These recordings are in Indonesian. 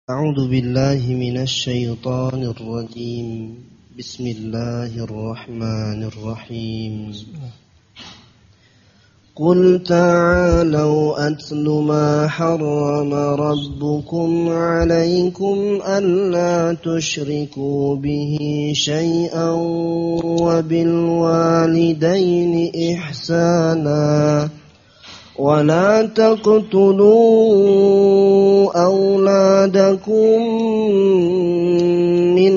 أعوذ بالله من الشيطان الرجيم. بسم الله الرحمن الرحيم. قل تعالوا أتل ما حرم ربكم عليكم ألا تشركوا به شيئا وبالوالدين إحسانا ولا تقتلوا أولادكم من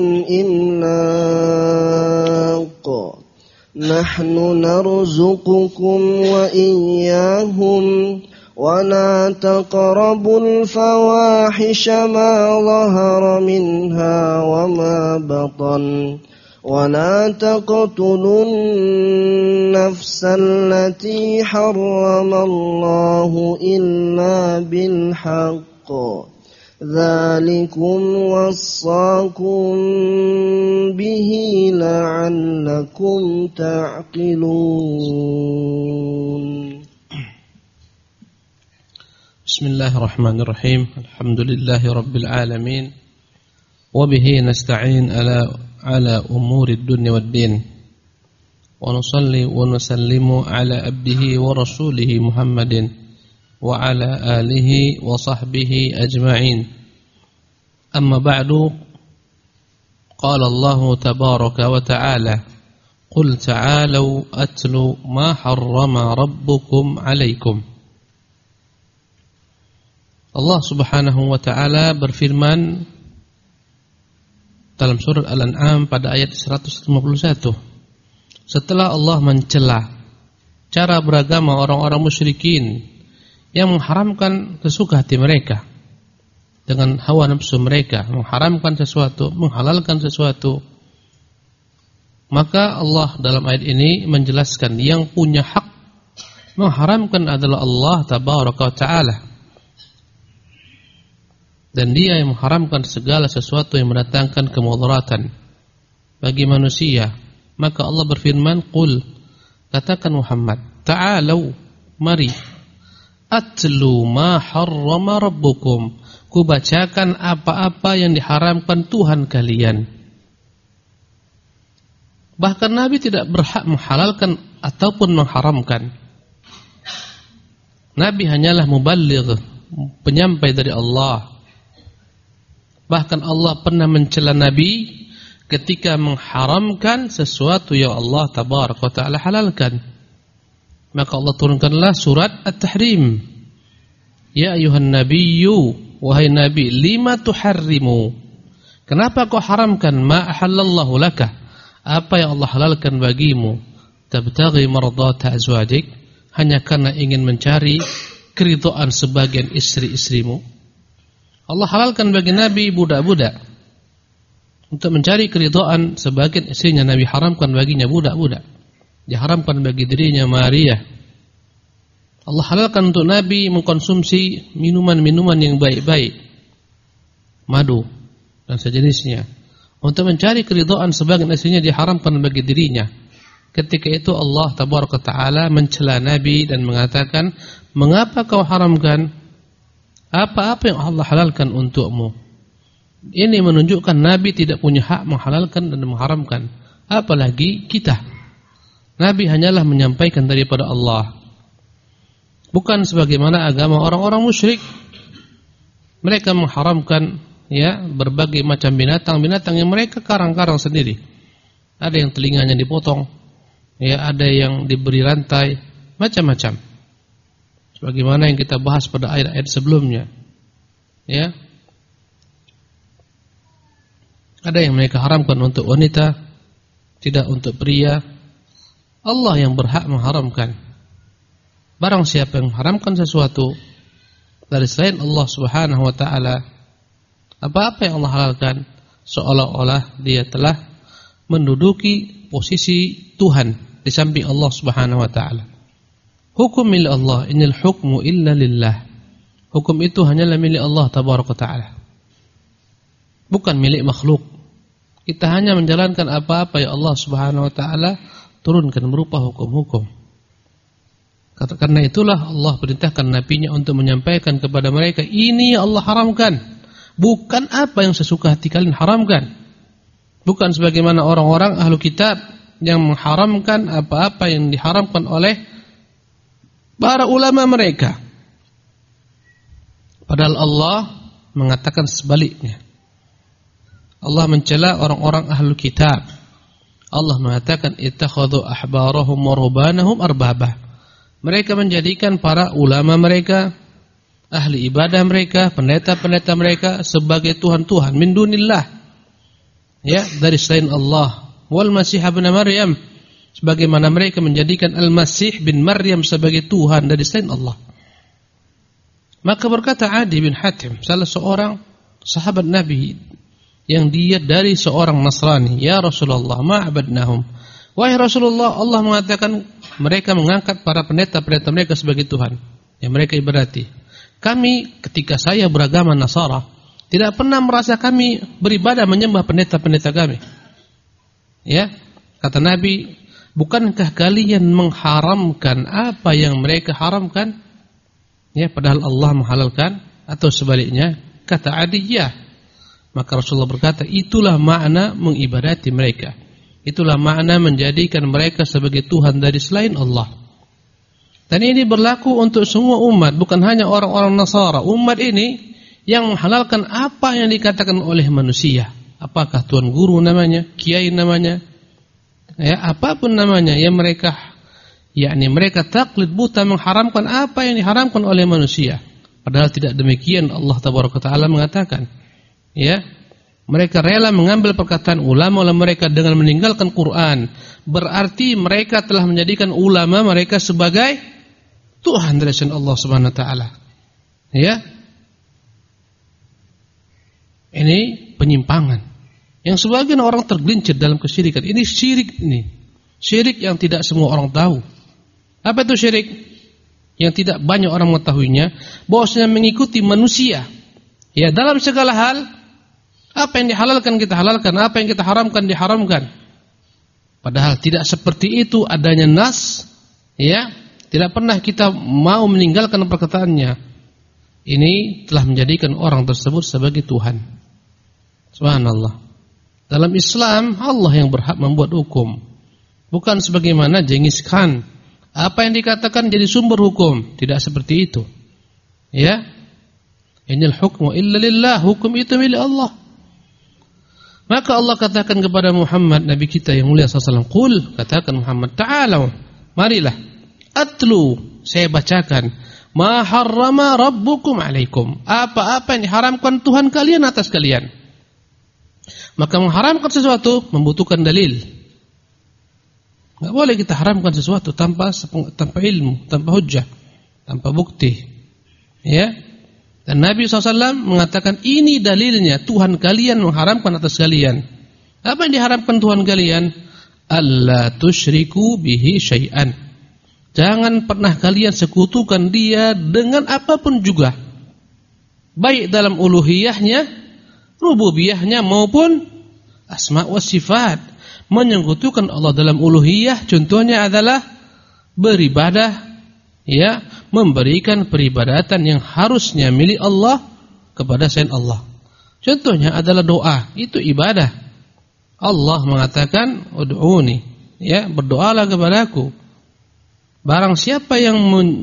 إملاق نحن نرزقكم وإياهم ولا تقربوا الفواحش ما ظهر منها وما بطن ولا تقتلوا النفس التي حرم الله إلا بالحق ذلكم وصاكم به لعلكم تعقلون. بسم الله الرحمن الرحيم. الحمد لله رب العالمين وبه نستعين على أمور الدنيا والدين ونصلي ونسلم على عبده ورسوله محمد وعلى آله وصحبه أجمعين. أما بعد، قال الله تبارك وتعالى: قل تعالوا أتل ما حرم ربكم عليكم. Allah subhanahu wa ta'ala berfirman dalam surat Al-An'am pada ayat 151, setelah Allah mencela cara beragama orang-orang musyrikin yang mengharamkan sesuka hati mereka dengan hawa nafsu mereka, mengharamkan sesuatu, menghalalkan sesuatu, maka Allah dalam ayat ini menjelaskan yang punya hak mengharamkan adalah Allah tabaraka wa ta'ala, dan Dia yang mengharamkan segala sesuatu yang mendatangkan kemudaratan bagi manusia. Maka Allah berfirman, qul, katakan Muhammad, ta'alau, mari, atlu ma harrama rabbukum, kubacakan apa-apa yang diharamkan Tuhan kalian. Bahkan Nabi tidak berhak menghalalkan ataupun mengharamkan. Nabi hanyalah muballigh, penyampai dari Allah. Bahkan Allah pernah mencela Nabi ketika mengharamkan sesuatu yang Allah tabaraka wa ta'ala halalkan. Maka Allah turunkanlah surat At-Tahrim. Ya ayuhan nabiyyu, wahai Nabi, lima tuharrimu, kenapa kau haramkan ma ahallallahu laka, apa yang Allah halalkan bagimu, tabtaghi mardata azwajik, hanya karena ingin mencari keridhaan sebagian istri-istrimu. Allah halalkan bagi Nabi budak-budak untuk mencari keridhaan sebagian istrinya. Nabi haramkan baginya budak-budak. Diharamkan bagi dirinya Maria. Allah halalkan untuk Nabi mengkonsumsi minuman-minuman yang baik-baik, madu dan sejenisnya. Untuk mencari keridhaan sebagian istrinya diharamkan bagi dirinya. Ketika itu Allah tabaraka ta'ala mencela Nabi dan mengatakan, mengapa kau haramkan apa-apa yang Allah halalkan untukmu? Ini menunjukkan Nabi tidak punya hak menghalalkan dan mengharamkan, apalagi kita. Nabi hanyalah menyampaikan daripada Allah, bukan sebagaimana agama orang-orang musyrik. Mereka mengharamkan berbagai macam binatang-binatang yang mereka karang-karang sendiri. Ada yang telinganya dipotong, ada yang diberi rantai, macam-macam. Sebagaimana yang kita bahas pada ayat-ayat sebelumnya. Ada yang mereka haramkan untuk wanita, tidak untuk pria. Allah yang berhak mengharamkan. Barang siapa yang mengharamkan sesuatu dari selain Allah subhanahu wa ta'ala, apa-apa yang Allah halalkan, seolah-olah dia telah menduduki posisi Tuhan di samping Allah subhanahu wa ta'ala. Hukum milik Allah, innal hukmu illa lillah. Hukum itu hanyalah milik Allah tabaraka ta'ala, bukan milik makhluk. Kita hanya menjalankan apa-apa yang Allah subhanahu wa ta'ala turunkan berupa hukum-hukum. Karena itulah Allah perintahkan nabinya untuk menyampaikan kepada mereka, ini Allah haramkan. Bukan apa yang sesuka hati kalian haramkan. Bukan sebagaimana orang-orang ahlu kitab yang mengharamkan apa-apa yang diharamkan oleh para ulama mereka. Padahal Allah mengatakan sebaliknya. Allah mencela orang-orang ahlu kitab. Allah mengatakan ittakhadhu ahbarahum wa rubanahum arbaba. Mereka menjadikan para ulama mereka, ahli ibadah mereka, pendeta-pendeta mereka sebagai tuhan-tuhan min dunillah. Ya, dari selain Allah. Wal Masih ibn Maryam, sebagaimana mereka menjadikan Al-Masih bin Maryam sebagai Tuhan dari selain Allah. Maka berkata Adi bin Hatim, salah seorang sahabat Nabi, yang dia dari seorang Nasrani, ya Rasulullah, ma'abadnahum. Wahai Rasulullah, Allah mengatakan mereka mengangkat para pendeta-pendeta mereka sebagai Tuhan yang mereka ibadati. Kami ketika saya beragama Nasara tidak pernah merasa kami beribadah menyembah pendeta-pendeta kami. Ya, kata Nabi, bukankah kalian mengharamkan apa yang mereka haramkan? Ya, padahal Allah menghalalkan, atau sebaliknya? Kata Adi, ya. Maka Rasulullah berkata, itulah makna mengibadati mereka. Itulah makna menjadikan mereka sebagai Tuhan dari selain Allah. Dan ini berlaku untuk semua umat, bukan hanya orang-orang Nasara. Umat ini yang menghalalkan apa yang dikatakan oleh manusia. Apakah tuan guru namanya, kiai namanya, ya, apapun namanya, yang mereka mereka taklid buta mengharamkan apa yang diharamkan oleh manusia. Padahal tidak demikian. Allah Tabaraka Ta'ala mengatakan, ya, mereka rela mengambil perkataan ulama mereka dengan meninggalkan Quran. Berarti mereka telah menjadikan ulama mereka sebagai Tuhan dari selain Allah Subhanahu wa taala. Ya. Ini penyimpangan. Yang sebagian orang tergelincir dalam kesyirikan. Ini syirik ini. Syirik yang tidak semua orang tahu. Apa itu syirik? Yang tidak banyak orang mengetahuinya, bahwasanya mengikuti manusia. Ya, dalam segala hal, apa yang dihalalkan kita halalkan, apa yang kita haramkan diharamkan. Padahal tidak seperti itu adanya nas, ya. Tidak pernah kita mau meninggalkan perkataannya. Ini telah menjadikan orang tersebut sebagai Tuhan. Subhanallah. Dalam Islam, Allah yang berhak membuat hukum. Bukan sebagaimana Genghis Khan. Apa yang dikatakan jadi sumber hukum. Tidak seperti itu. Ya. Inil hukmu illa lillah. Hukum itu milik Allah. Maka Allah katakan kepada Muhammad, Nabi kita yang mulia SAW, Qul, katakan Muhammad, ta'alau, marilah, atlu, saya bacakan, ma harrama rabbukum alaikum, apa-apa yang diharamkan Tuhan kalian atas kalian. Maka mengharamkan sesuatu membutuhkan dalil. Enggak boleh kita haramkan sesuatu tanpa ilmu, tanpa hujjah, tanpa bukti. Ya. Dan Nabi SAW mengatakan ini dalilnya Tuhan kalian mengharamkan atas kalian. Apa yang diharamkan Tuhan kalian? Alla tusyriku bihi syai'an. Jangan pernah kalian sekutukan dia dengan apapun juga. Baik dalam uluhiyahnya, rububiyahnya maupun asma wa sifat. Menyekutukan Allah dalam uluhiyah contohnya adalah beribadah, ya, memberikan peribadatan yang harusnya milik Allah kepada selain Allah. Contohnya adalah doa, itu ibadah. Allah mengatakan ud'uni, ya, berdoalah kepadaku. Barang siapa yang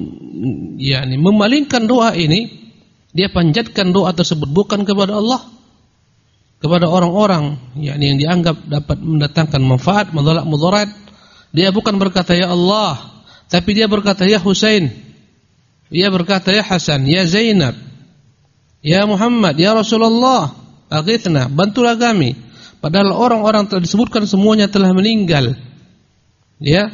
memalingkan doa ini, dia panjatkan doa tersebut bukan kepada Allah, kepada orang-orang yang dianggap dapat mendatangkan manfaat, mudarat. Dia bukan berkata ya Allah, tapi dia berkata ya Husain, dia berkata ya Hasan, ya Zainab, ya Muhammad, ya Rasulullah, aghithna, bantulah kami. Padahal orang-orang telah disebutkan semuanya telah meninggal. Ya,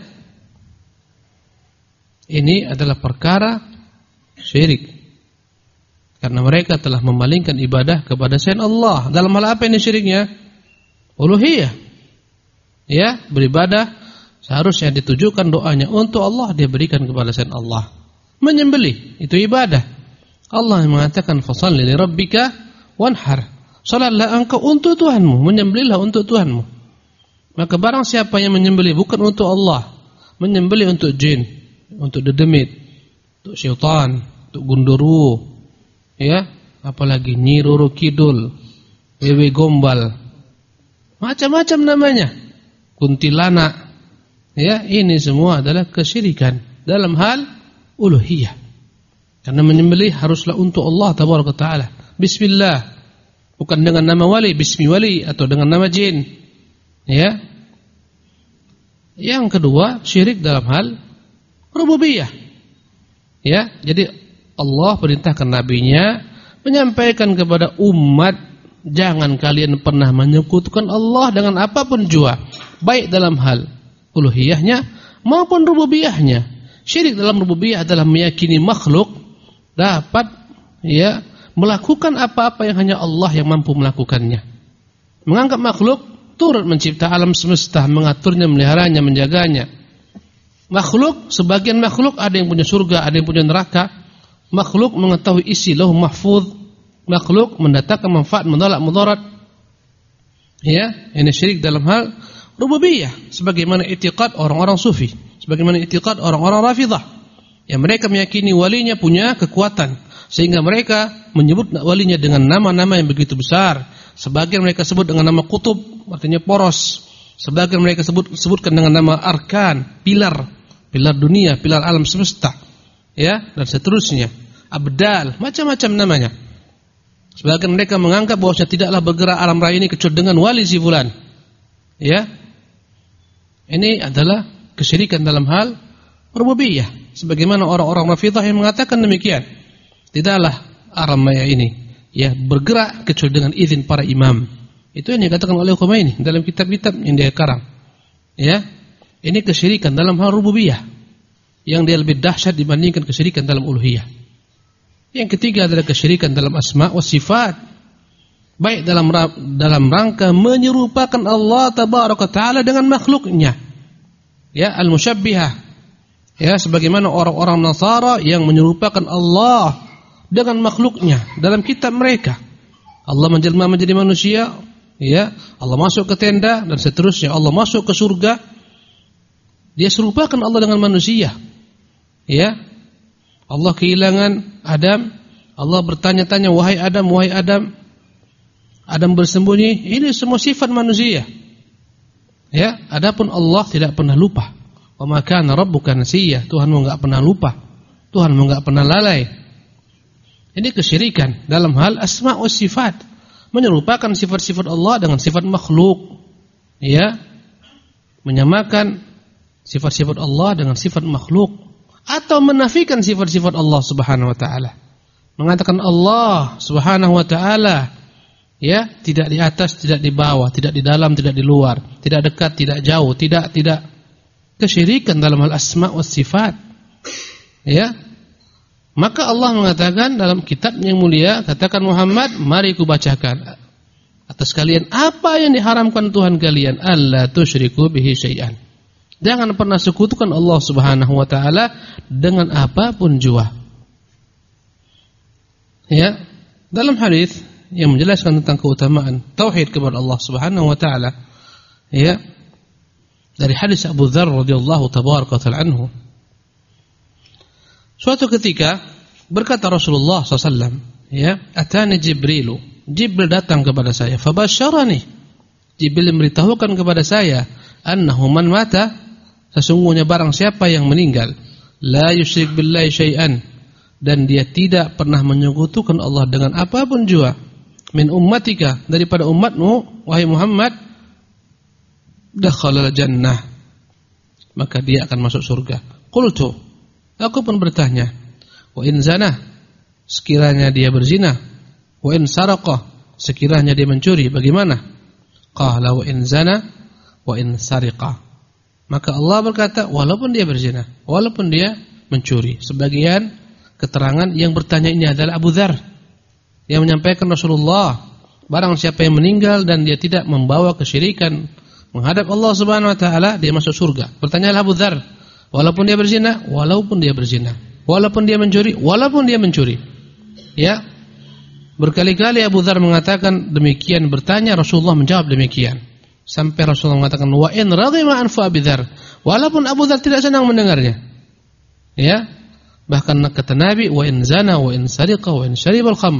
ini adalah perkara syirik. Karena mereka telah memalingkan ibadah kepada selain Allah. Dalam hal apa ini syiriknya? Uluhiyah. Ya, beribadah seharusnya ditujukan doanya untuk Allah, dia berikan kepada selain Allah. Menyembelih itu ibadah. Allah mengatakan fashalli li rabbika wanhar. Salatlah engkau untuk Tuhanmu, menyembelihlah untuk Tuhanmu. Maka barang siapa yang menyembelih bukan untuk Allah, menyembelih untuk jin, untuk dedemit, untuk syaitan, untuk gundurwo, ya, apalagi Nyi Roro Kidul, Wewe Gombal, macam-macam namanya, kuntilanak. Ya, ini semua adalah kesyirikan dalam hal uluhiyah. Karena menyembelih haruslah untuk Allah tabaraka taala. Bismillah, bukan dengan nama wali, bismi wali, atau dengan nama jin. Ya. Yang kedua, syirik dalam hal rububiyah. Ya, jadi Allah perintahkan nabinya menyampaikan kepada umat, jangan kalian pernah menyekutukan Allah dengan apapun jua, baik dalam hal uluhiyahnya maupun rububiyahnya. Syirik dalam rububiyah adalah meyakini makhluk dapat ya melakukan apa-apa yang hanya Allah yang mampu melakukannya. Menganggap makhluk turut mencipta alam semesta, mengaturnya, meliharanya, menjaganya. Makhluk, sebagian makhluk ada yang punya surga, ada yang punya neraka. Makhluk mengetahui isi lauh mahfuz. Makhluk mendatangkan manfaat, menolak mudarat. Ya, ini syirik dalam hal rububiyah, sebagaimana i'tiqad orang-orang sufi, sebagaimana i'tiqad orang-orang Rafidhah, yang mereka meyakini walinya punya kekuatan sehingga mereka menyebut walinya dengan nama-nama yang begitu besar. Sebagian mereka sebut dengan nama kutub, artinya poros. Sebagian mereka sebutkan dengan nama arkan, pilar dunia, pilar alam semesta, ya, dan seterusnya. Abdal, macam-macam namanya. Sebagian mereka menganggap bahwasanya tidaklah bergerak alam raya ini kecuali dengan wali si fulan. Ya. Ini adalah kesyirikan dalam hal rububiyah, sebagaimana orang-orang Rafidhah yang mengatakan demikian. Tidaklah alam maya ini ya bergerak kecuali dengan izin para imam. Itu yang dikatakan oleh Khomeini dalam kitab-kitab yang dia karang. Ya. Ini kesyirikan dalam hal rububiyah yang dia lebih dahsyat dibandingkan kesyirikan dalam uluhiyah. Yang ketiga adalah kesyirikan dalam asma wa sifat, baik dalam rangka menyerupakan Allah tabaraka taala dengan makhluknya. Ya, al-musyabbihah. Ya, sebagaimana orang-orang Nasara yang menyerupakan Allah dengan makhluknya dalam kitab mereka. Allah menjelma menjadi manusia, ya, Allah masuk ke tenda dan seterusnya, Allah masuk ke surga. Dia serupakan Allah dengan manusia. Ya. Allah kehilangan Adam, Allah bertanya-tanya, wahai Adam, wahai Adam. Adam bersembunyi, ini semua sifat manusia. Ya, adapun Allah tidak pernah lupa. Wa ma kana rabbuka nasiya, Tuhanmu enggak pernah lupa. Tuhanmu enggak pernah lalai. Ini kesyirikan dalam hal asma wa sifat, menyerupakan sifat-sifat Allah dengan sifat makhluk. Ya. Menyamakan sifat-sifat Allah dengan sifat makhluk, atau menafikan sifat-sifat Allah Subhanahu wa taala. Mengatakan Allah Subhanahu wa taala ya, tidak di atas, tidak di bawah, tidak di dalam, tidak di luar, tidak dekat, tidak jauh, tidak kesyirikan dalam hal asma wa sifat. Ya. Maka Allah mengatakan dalam kitab yang mulia, katakan Muhammad, mari ku bacakan atas kalian apa yang diharamkan Tuhan kalian, alla tusyriku bihi syai'an. Jangan pernah sekutukan Allah Subhanahu wa taala dengan apapun jua. Ya, dalam hadis yang menjelaskan tentang keutamaan tauhid kepada Allah Subhanahu wa taala, ya, dari hadis Abu Dzar radhiyallahu tabaraka ta'ala anhu. Suatu ketika berkata Rasulullah SAW, ya, atani Jibril datang kepada saya, fabasyarani, Jibril memberitahukan kepada saya, annahu man mata, sesungguhnya barang siapa yang meninggal, la yusyrik billahi syai'an, dan dia tidak pernah menyekutukan Allah dengan apapun jua, min ummatika, daripada umatmu wahai Muhammad, dakhala jannah, maka dia akan masuk surga. Qultu, aku pun bertanya, wa in zana, sekiranya dia berzina, wa in saraqa, sekiranya dia mencuri, bagaimana? Qala wa in zana wa in sariqa, maka Allah berkata, walaupun dia berzina, walaupun dia mencuri. Sebagian keterangan yang bertanya ini adalah Abu Dzar yang menyampaikan Rasulullah, barang siapa yang meninggal dan dia tidak membawa kesyirikan menghadap Allah Subhanahu wa taala, dia masuk surga. Bertanyalah Abu Dzar, walaupun dia berzina, walaupun dia berzina, walaupun dia mencuri, walaupun dia mencuri. Ya. Berkali-kali Abu Dzar mengatakan demikian, bertanya, Rasulullah menjawab demikian. Sampai Rasulullah mengatakan, wa in radhima anfu Abi Dzar, walaupun Abu Dzar tidak senang mendengarnya. Ya. Bahkan kata Nabi, wa in zana wa in sariqa wa in syaribal khamra,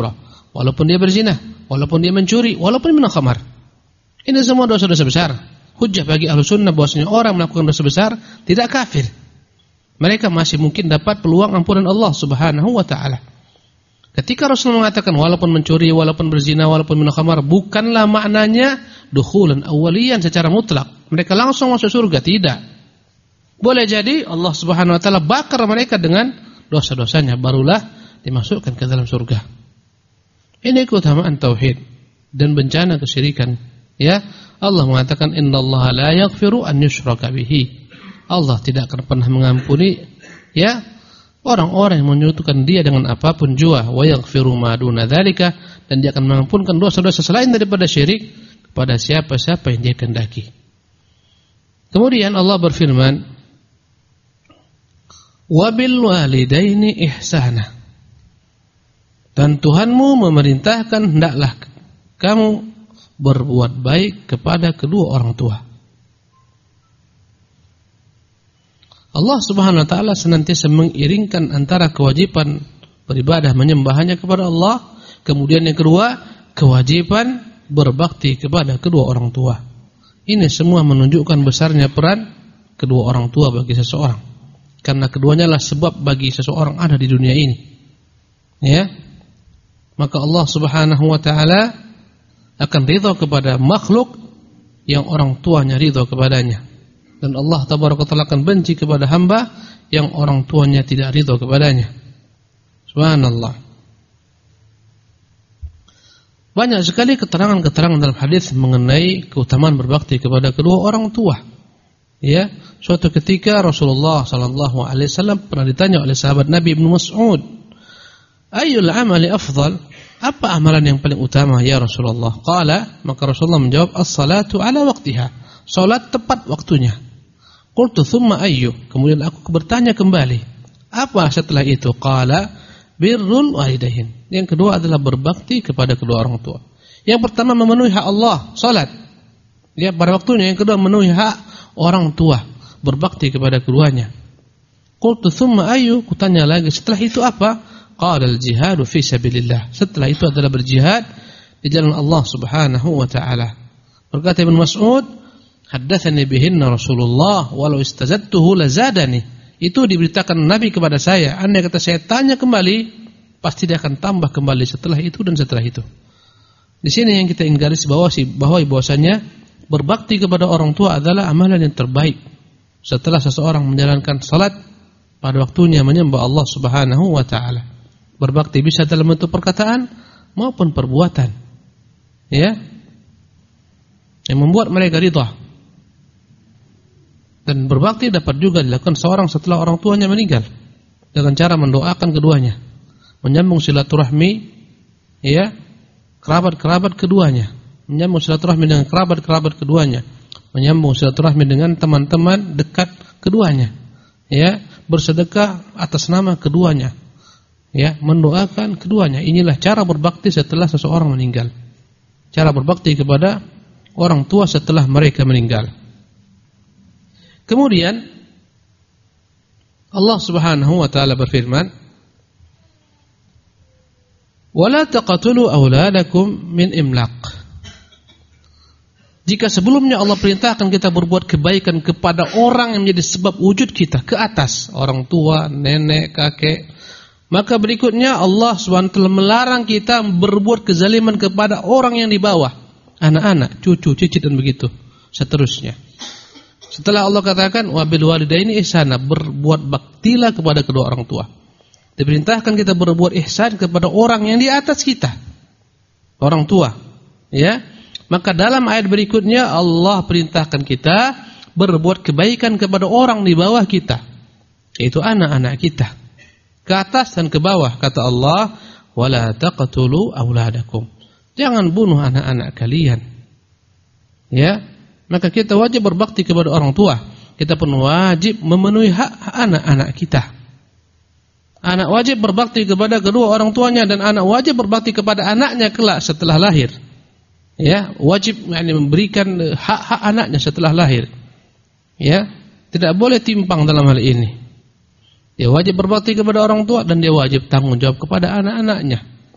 walaupun dia berzina, walaupun dia mencuri, walaupun minum khamar. Ini semua dosa-dosa besar. Hujjah bagi Ahlussunnah bahwasanya orang melakukan dosa besar tidak kafir. Mereka masih mungkin dapat peluang ampunan Allah Subhanahu wa taala. Ketika Rasul mengatakan walaupun mencuri, walaupun berzina, walaupun minum khamar, bukanlah maknanya dukhulan awwaliyan secara mutlak. Mereka langsung masuk surga, tidak. Boleh jadi Allah Subhanahu wa taala bakar mereka dengan dosa-dosanya, barulah dimasukkan ke dalam surga. Ini keutamaan tauhid dan bencana kesyirikan. Ya, Allah mengatakan innallaha la yaghfiru an yushraka bihi. Allah tidak akan pernah mengampuni ya orang-orang yang menyekutukan Dia dengan apapun jua, wa yaghfiru ma duna dzalika, dan Dia akan mengampunkan dosa-dosa selain daripada syirik kepada siapa-siapa yang Dia kehendaki. Kemudian Allah berfirman, wabil walidaini ihsana. Dan Tuhanmu memerintahkan hendaklah kamu berbuat baik kepada kedua orang tua. Allah Subhanahu wa taala senantiasa mengiringkan antara kewajiban beribadah menyembahnya kepada Allah, kemudian yang kedua kewajiban berbakti kepada kedua orang tua. Ini semua menunjukkan besarnya peran kedua orang tua bagi seseorang, karena keduanya lah sebab bagi seseorang ada di dunia ini. Ya, maka Allah Subhanahu wa taala akan ridha kepada makhluk yang orang tuanya ridha kepadanya, dan Allah tabaraka taala akan benci kepada hamba yang orang tuanya tidak ridha kepadanya. Subhanallah. Banyak sekali keterangan-keterangan dalam hadis mengenai keutamaan berbakti kepada kedua orang tua. Ya, suatu ketika Rasulullah sallallahu alaihi wasallam pernah ditanya oleh sahabat Nabi Ibnu Mas'ud, "Ayyul amali afdal?" Apa amalan yang paling utama ya Rasulullah? Qala, maka Rasulullah menjawab, as-salatu ala waqtiha. Salat tepat waktunya. Qultu thumma ayyu? Kemudian aku bertanya kembali, apa setelah itu? Qala, birrul walidain. Yang kedua adalah berbakti kepada kedua orang tua. Yang pertama memenuhi hak Allah, salat. Ya, pada waktunya. Yang kedua memenuhi hak orang tua, berbakti kepada keduanya. Qultu thumma ayyu? Kutanya lagi, setelah itu apa? Qala al-jihadu fi sabilillah. Setelah itu adalah berjihad di jalan Allah Subhanahu wa taala. Berkata Ibnu Mas'ud, haddatsani bihinna Rasulullah walau istazadtuhu lazadani. Itu diberitakan Nabi kepada saya. Andai kata saya tanya kembali, pasti dia akan tambah kembali setelah itu dan setelah itu. Di sini yang kita ingin garis bawahi bahwasanya berbakti kepada orang tua adalah amalan yang terbaik setelah seseorang menjalankan salat pada waktunya menyembah Allah Subhanahu wa taala. Berbakti bisa dalam bentuk perkataan maupun perbuatan, ya, yang membuat mereka ridha. Dan berbakti dapat juga dilakukan seorang setelah orang tuanya meninggal dengan cara mendoakan keduanya, menyambung silaturahmi, ya, kerabat-kerabat keduanya, menyambung silaturahmi dengan kerabat-kerabat keduanya, menyambung silaturahmi dengan teman-teman dekat keduanya, ya, bersedekah atas nama keduanya. Ya, mendoakan keduanya. Inilah cara berbakti setelah seseorang meninggal. Cara berbakti kepada orang tua setelah mereka meninggal. Kemudian Allah Subhanahu wa taala berfirman, "Wala taqtulu auladakum min imlaq." Jika sebelumnya Allah perintahkan kita berbuat kebaikan kepada orang yang menjadi sebab wujud kita ke atas, orang tua, nenek, kakek, maka berikutnya Allah SWT melarang kita berbuat kezaliman kepada orang yang di bawah, anak-anak, cucu, cicit dan begitu seterusnya. Setelah Allah katakan wabil walidaini ihsana, berbuat baktilah kepada kedua orang tua. Diperintahkan kita berbuat ihsan kepada orang yang di atas kita, orang tua, ya. Maka dalam ayat berikutnya Allah perintahkan kita berbuat kebaikan kepada orang di bawah kita, yaitu anak-anak kita. Ke atas dan ke bawah, kata Allah, wala taqtulu auladakum. Jangan bunuh anak-anak kalian. Ya, maka kita wajib berbakti kepada orang tua. Kita pun wajib memenuhi hak anak-anak kita. Anak wajib berbakti kepada kedua orang tuanya, dan anak wajib berbakti kepada anaknya kelak setelah lahir. Ya, wajib memberikan hak-hak anaknya setelah lahir. Ya, tidak boleh timpang dalam hal ini. Dia wajib berbakti kepada orang tua dan dia wajib tanggung jawab kepada anak-anaknya.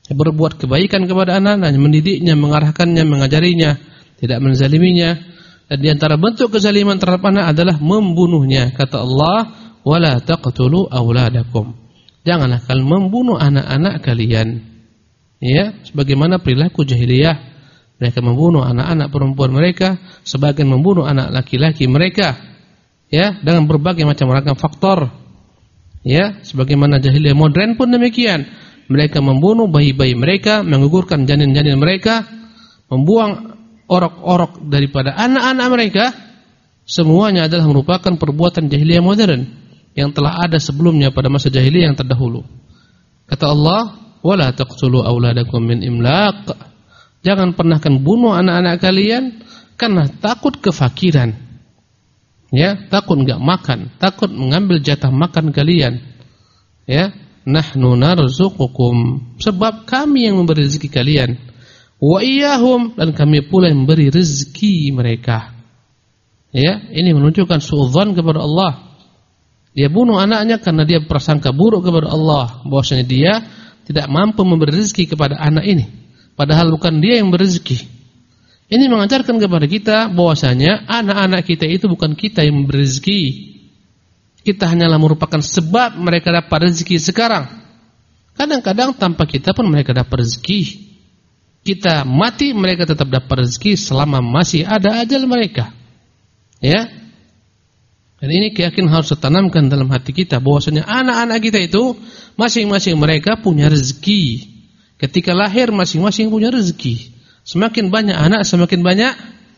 berbuat kebaikan kepada anak-anaknya, mendidiknya, mengarahkannya, mengajarinya, tidak menzaliminya. Dan di antara bentuk kezaliman terhadap anak adalah membunuhnya. Kata Allah, wala taqtulu auladakum. Janganlah kalian membunuh anak-anak kalian. Ya, sebagaimana perilaku jahiliyah. Mereka membunuh anak-anak perempuan mereka, sebagian membunuh anak laki-laki mereka. Ya, dengan berbagai macam ragam faktor. Ya, sebagaimana jahiliyah modern pun demikian. Mereka membunuh bayi-bayi mereka, menggugurkan janin-janin mereka, membuang orok-orok daripada anak-anak mereka. Semuanya adalah merupakan perbuatan jahiliyah modern yang telah ada sebelumnya pada masa jahiliyah yang terdahulu. Kata Allah, wala taqtulu auladakum min imlaq. Jangan pernah bunuh anak-anak kalian karena takut kefakiran. Ya, takut enggak makan, takut mengambil jatah makan kalian. Ya, nahnu narzuqukum, sebab kami yang memberi rezeki kalian. Wa iyyahum, dan kami pula yang memberi rezeki mereka. Ya, ini menunjukkan suudzon kepada Allah. Dia bunuh anaknya karena dia prasangka buruk kepada Allah, bahwasanya dia tidak mampu memberi rezeki kepada anak ini, padahal bukan dia yang berezeki. Ini mengajarkan kepada kita bahwasanya anak-anak kita itu bukan kita yang memberi rezeki. Kita hanyalah merupakan sebab mereka dapat rezeki sekarang. Kadang-kadang tanpa kita pun mereka dapat rezeki. Kita mati, mereka tetap dapat rezeki selama masih ada ajal mereka. Ya. Dan ini keyakinan harus ditanamkan dalam hati kita bahwasanya anak-anak kita itu masing-masing mereka punya rezeki. Ketika lahir masing-masing punya rezeki. Semakin banyak anak, semakin banyak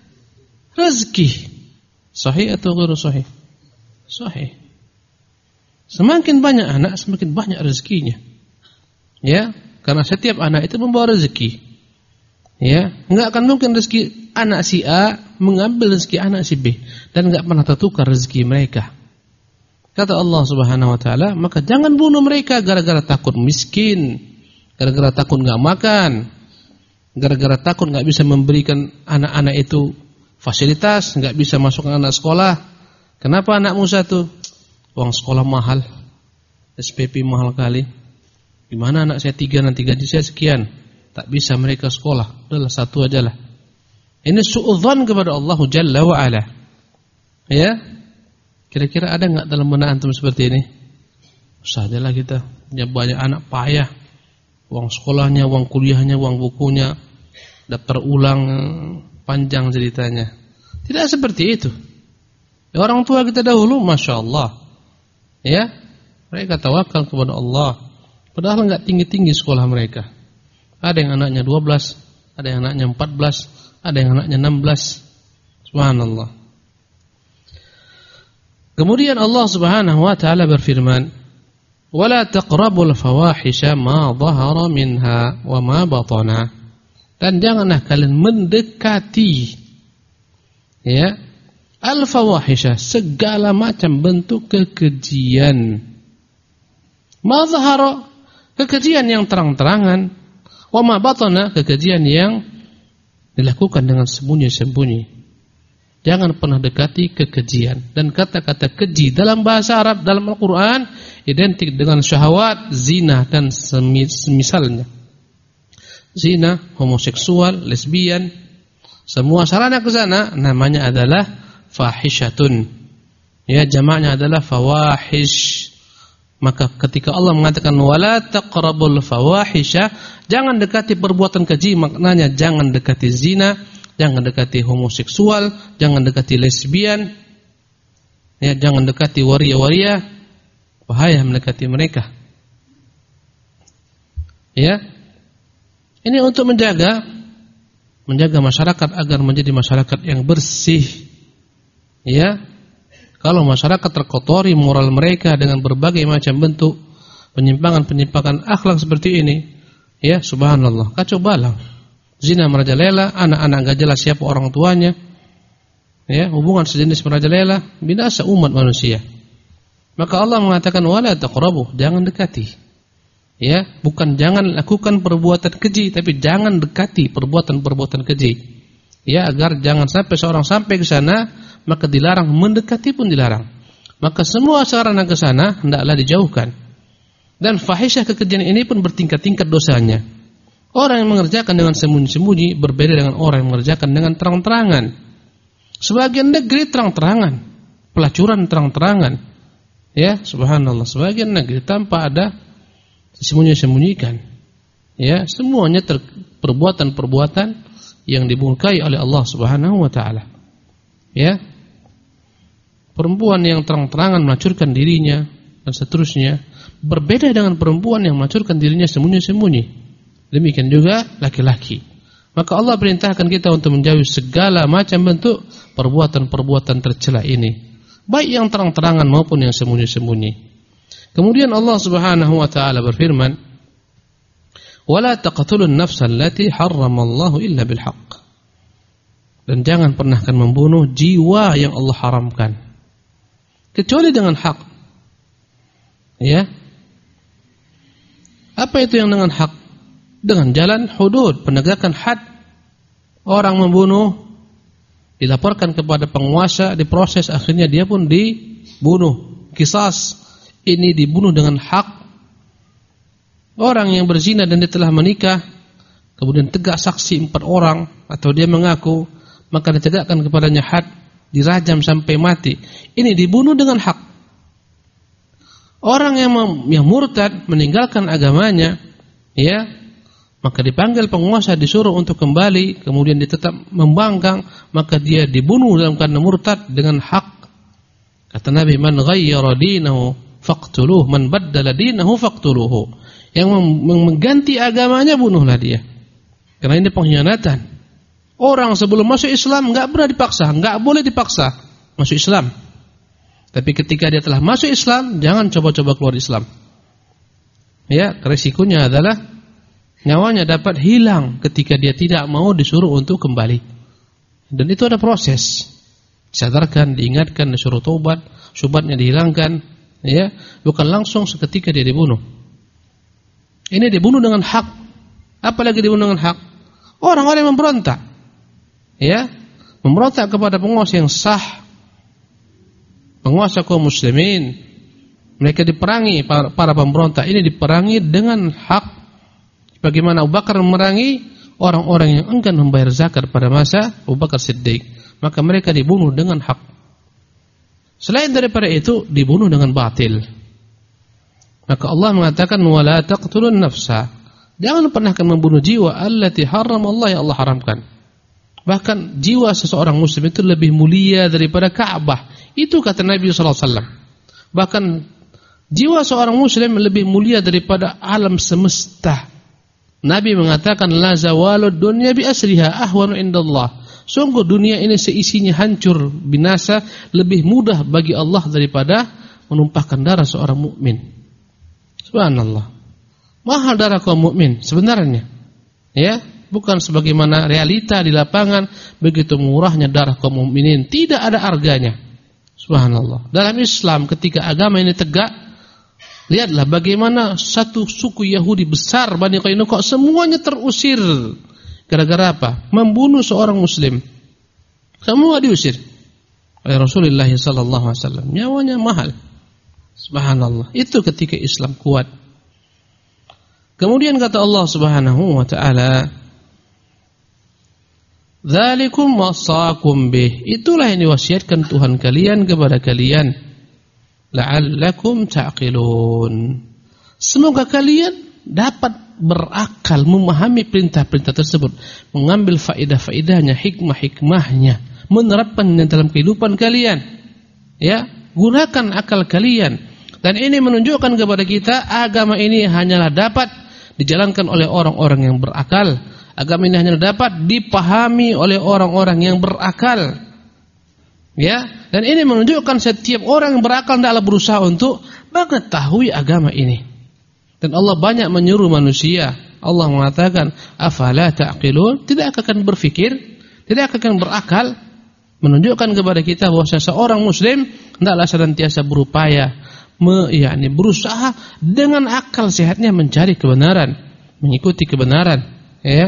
rezeki. Sahih atau ghairu sahih? Sahih. Semakin banyak anak, semakin banyak rezekinya. Ya, karena setiap anak itu membawa rezeki. Ya, enggak akan mungkin rezeki anak si A mengambil rezeki anak si B dan enggak pernah tertukar rezeki mereka. Kata Allah Subhanahu wa taala, maka jangan bunuh mereka gara-gara takut miskin, gara-gara takut enggak makan, gara-gara takut enggak bisa memberikan anak-anak itu fasilitas, enggak bisa masukkan anak sekolah. Kenapa anak Musa tuh? Uang sekolah mahal, SPP mahal kali. Gimana anak saya 3 nanti gaji saya sekian, tak bisa mereka sekolah. Udahlah 1 ajalah. Ini suudzon kepada Allah Jalla wa Ala. Ya, kira-kira ada enggak dalam benak antum seperti ini? Usah ajalah kita punya banyak anak payah, uang sekolahnya, uang kuliahnya, uang bukunya, daftar ulang, panjang ceritanya. Tidak seperti itu. Ya, orang tua kita dahulu, masya Allah. Ya, mereka tawakal kepada Allah. Padahal enggak tinggi-tinggi sekolah mereka. Ada yang anaknya 12, ada yang anaknya 14, ada yang anaknya 16. Subhanallah. Kemudian Allah Subhanahu wa taala berfirman, "Wala taqrabul fawahisha ma dhahara minha wa ma batana." Dan janganlah kalian mendekati ya al-fawahisha, segala macam bentuk kekejian. Ma dhahara, kekejian yang terang-terangan, wa ma batana, kekejian yang dilakukan dengan sembunyi-sembunyi. Jangan pernah dekati kekejian. Dan kata-kata keji dalam bahasa Arab, dalam Al-Quran, identik dengan syahwat, zina, dan semisalnya. Zina, homoseksual, lesbian, semua sarana ke sana, namanya adalah fahishatun. Ya, jamaknya adalah fawahish. Maka ketika Allah mengatakan wala taqrabul fawahisha, jangan dekati perbuatan keji, maknanya jangan dekati zina, jangan dekati homoseksual, jangan dekati lesbian, ya, jangan dekati waria-waria, bahaya mendekati mereka. Ya. Ini untuk menjaga masyarakat agar menjadi masyarakat yang bersih. Ya. Kalau masyarakat terkotori moral mereka dengan berbagai macam bentuk penyimpangan-penyimpangan akhlak seperti ini, ya subhanallah, kacau balau. Zina merajalela, anak-anak enggak jelas siapa orang tuanya. Ya, hubungan sejenis merajalela, binasa umat manusia. Maka Allah mengatakan wala taqrabu, jangan dekati. Ya, bukan jangan lakukan perbuatan keji, tapi jangan dekati perbuatan-perbuatan keji. Ya, agar jangan sampai seorang sampai ke sana, maka dilarang, mendekati pun dilarang. Maka semua sarana ke sana hendaklah dijauhkan. Dan fahisyah kekejian ini pun bertingkat-tingkat dosanya. Orang yang mengerjakan dengan sembunyi-sembunyi berbeda dengan orang yang mengerjakan dengan terang-terangan. Sebagian negeri terang-terangan, pelacuran terang-terangan. Ya, subhanallah, sebagian negeri tanpa ada disembunyi-sembunyikan. Ya, semuanya perbuatan-perbuatan yang dimurkai oleh Allah Subhanahu wa taala. Ya. Perempuan yang terang-terangan melacurkan dirinya dan seterusnya berbeda dengan perempuan yang melacurkan dirinya sembunyi-sembunyi. Demikian juga laki-laki. Maka Allah perintahkan kita untuk menjauhi segala macam bentuk perbuatan-perbuatan tercela ini, baik yang terang-terangan maupun yang sembunyi-sembunyi. Kemudian Allah Subhanahu wa taala berfirman, "Wala taqtulun nafsa allati harramallahu illa bil haqq." Dan jangan pernah membunuh jiwa yang Allah haramkan kecuali dengan hak. Ya. Apa itu yang dengan hak? Dengan jalan hudud, penegakan had. Orang membunuh dilaporkan kepada penguasa, diproses, akhirnya dia pun dibunuh. Qisas, ini dibunuh dengan hak. Orang yang berzina dan dia telah menikah, kemudian tegak saksi 4 orang atau dia mengaku, maka ditegakkan kepadanya had, dirajam sampai mati. Ini dibunuh dengan hak. Orang yang murtad meninggalkan agamanya, ya, maka dipanggil penguasa, disuruh untuk kembali, kemudian dia tetap membangkang, maka dia dibunuh dalam keadaan murtad dengan hak. Kata Nabi, "Man ghayyara dinahu faqtuluhu, man baddala dinahu faqtuluhu." Yang mengganti agamanya, bunuhlah dia. Karena ini pengkhianatan. Orang sebelum masuk Islam enggak pernah dipaksa, enggak boleh dipaksa masuk Islam. Tapi ketika dia telah masuk Islam, jangan coba-coba keluar Islam. Ya, resikonya adalah nyawanya dapat hilang ketika dia tidak mau disuruh untuk kembali. Dan itu ada proses. Disadarkan, diingatkan, disuruh taubat, syubhatnya dihilangkan, ya, bukan langsung seketika dia dibunuh. Ini dibunuh dengan hak. Apalagi dibunuh dengan hak? Orang-orang yang memberontak. Ya, memberontak kepada penguasa yang sah. Penguasa kaum muslimin. Mereka diperangi, para pemberontak ini diperangi dengan hak. Bagaimana Abu Bakar memerangi orang-orang yang enggan membayar zakat pada masa Abu Bakar Siddiq, maka mereka dibunuh dengan hak. Selain daripada itu, dibunuh dengan batil. Maka Allah mengatakan, "Wala taqtulun nafsa." Jangan pernah membunuh jiwa allati harramallahu, yang Allah haramkan. Bahkan jiwa seseorang muslim itu lebih mulia daripada Ka'bah. Itu kata Nabi sallallahu alaihi wasallam. Bahkan jiwa seorang muslim lebih mulia daripada alam semesta. Nabi mengatakan, "La zawalud dunya bi asriha ahwanu indallah." Sungguh dunia ini seisinya hancur, binasa, lebih mudah bagi Allah daripada menumpahkan darah seorang mukmin. Subhanallah. Mahal darah kaum mukmin sebenarnya. Ya, bukan sebagaimana realita di lapangan, begitu murahnya darah kaum mukminin, tidak ada harganya. Subhanallah. Dalam Islam ketika agama ini tegak, lihatlah bagaimana satu suku Yahudi besar, Bani Qainuqa, semuanya terusir. Gara-gara apa? Membunuh seorang muslim. Semua diusir oleh Rasulullah sallallahu alaihi wasallam. Nyawanya mahal. Subhanallah. Itu ketika Islam kuat. Kemudian kata Allah Subhanahu wa taala, "Dzalikum wasaqum bih." Itulah yang diwasiatkan Tuhan kalian kepada kalian. La'allakum ta'qilun. Semoga kalian dapat berakal, memahami perintah-perintah tersebut, mengambil faedah-faedahnya, hikmah-hikmahnya, menerapkannya dalam kehidupan kalian. Ya, gunakan akal kalian. Dan ini menunjukkan kepada kita agama ini hanyalah dapat dijalankan oleh orang-orang yang berakal. Agama ini hanyalah dapat dipahami oleh orang-orang yang berakal. Ya, dan ini menunjukkan setiap orang yang berakal hendaklah berusaha untuk mengetahui agama ini. Dan Allah banyak menyuruh manusia. Allah mengatakan, "Afala ta'qilun?" Tidak akan berfikir, tidak akan berakal, menunjukkan kepada kita bahwa seorang muslim hendaklah senantiasa berupaya, berusaha dengan akal sehatnya mencari kebenaran, mengikuti kebenaran, ya.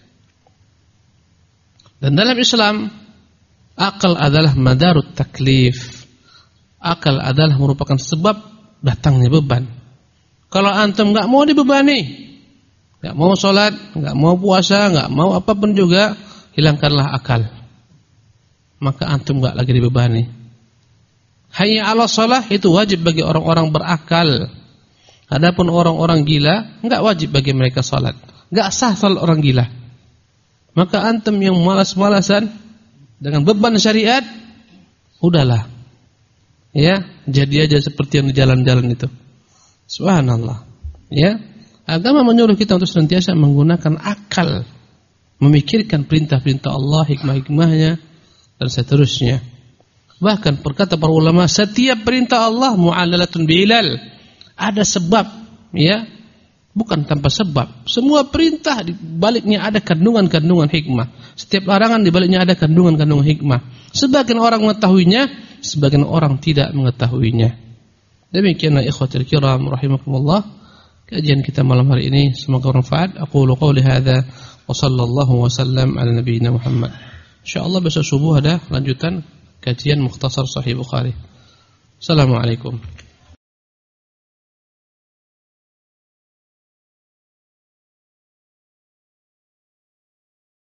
Dan dalam Islam, akal adalah madarut taklif. Akal adalah merupakan sebab datangnya beban. Kalau antum enggak mau dibebani, Enggak mau sholat, enggak mau puasa, enggak mau apapun juga, hilangkanlah akal. Maka antum enggak lagi dibebani. Hayya 'alas shalah itu wajib bagi orang-orang berakal. Adapun orang-orang gila enggak wajib bagi mereka salat. Enggak sah salat orang gila. Maka antum yang malas-malasan dengan beban syariat, udahlah. Ya, jadi aja seperti yang di jalan-jalan itu. Subhanallah. Ya, agama menyuruh kita untuk senantiasa menggunakan akal, memikirkan perintah-perintah Allah, hikmah-hikmahnya dan seterusnya. Bahkan berkata para ulama, setiap perintah Allah mu'alalatun bi'ilal. Ada sebab, ya. Bukan tanpa sebab. Semua perintah di baliknya ada kandungan-kandungan hikmah. Setiap larangan di baliknya ada kandungan-kandungan hikmah. Sebagian orang mengetahuinya, sebagian orang tidak mengetahuinya. Demikianlah ikhwatul kiram rahimakumullah, kajian kita malam hari ini, semoga bermanfaat. Aqulu qouli hadza wa sallallahu wasallam ala nabiyyina Muhammad. Insyaallah besok subuh ada lanjutan kajian Mukhtasar Sahih Bukhari. Assalamualaikum.